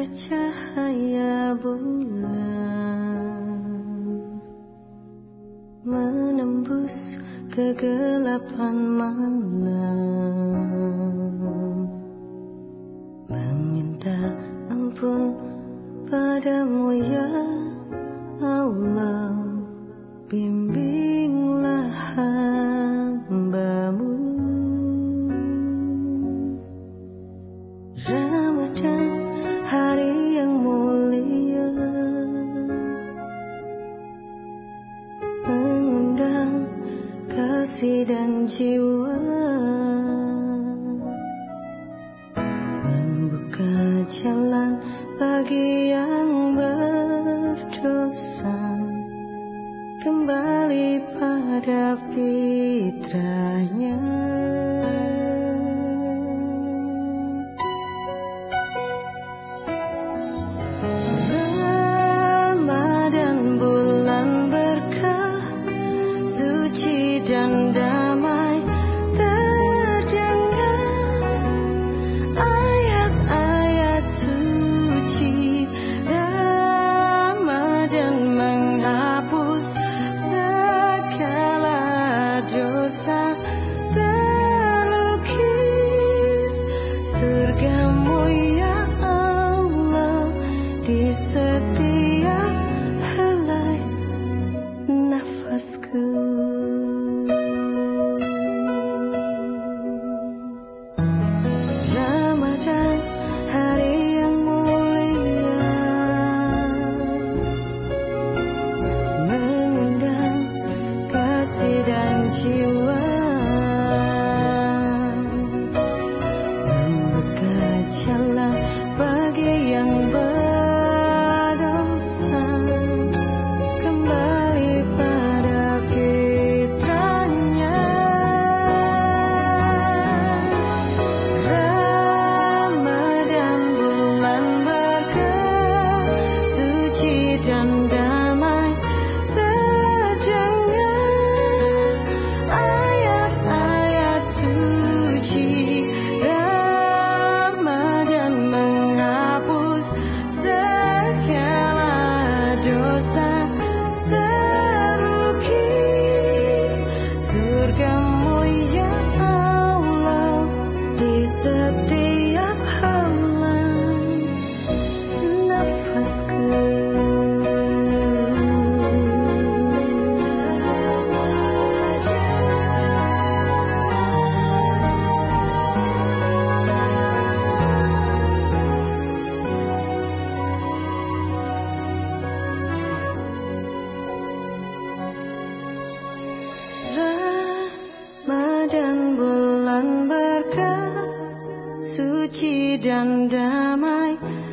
cahaya bulan menembus kegelapan malam, meminta ampun padamu ya Allah, bimbinglah hamba-Mu. Ramadan, hari yang mulia, mengundang kasih dan jiwa, membuka jalan bagi yang berdosa, kembali pada fitrahnya. Ramadan, bulan berkah, suci dan damai, terdengar ayat-ayat suci. Ramadan menghapus segala dosa, terlukis surga-Mu ya Allah di setiap helai nafasku. Ramadan, hari yang mulia, mengundang kasih dan jiwa, membuka jalan bagi yang berdosa, kembali pada fitrahnya. Ramadan, bulan berkah, suci dan damai, terdengar ayat-ayat suci. Ramadan menghapus segala dosa, terlukis surga-Mu ya Allah di setiap helai nafasku. Ramadan, bulan berkah, suci dan damai,